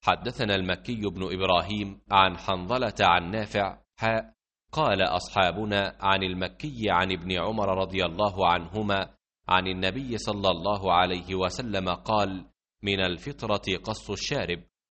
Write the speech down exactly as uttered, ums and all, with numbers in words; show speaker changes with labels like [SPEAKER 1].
[SPEAKER 1] حدثنا المكي بن إبراهيم عن حنظلة عن نافع حاء قال أصحابنا عن المكي عن ابن عمر رضي الله عنهما عن النبي صلى الله عليه وسلم قال: من الفطرة قص الشارب.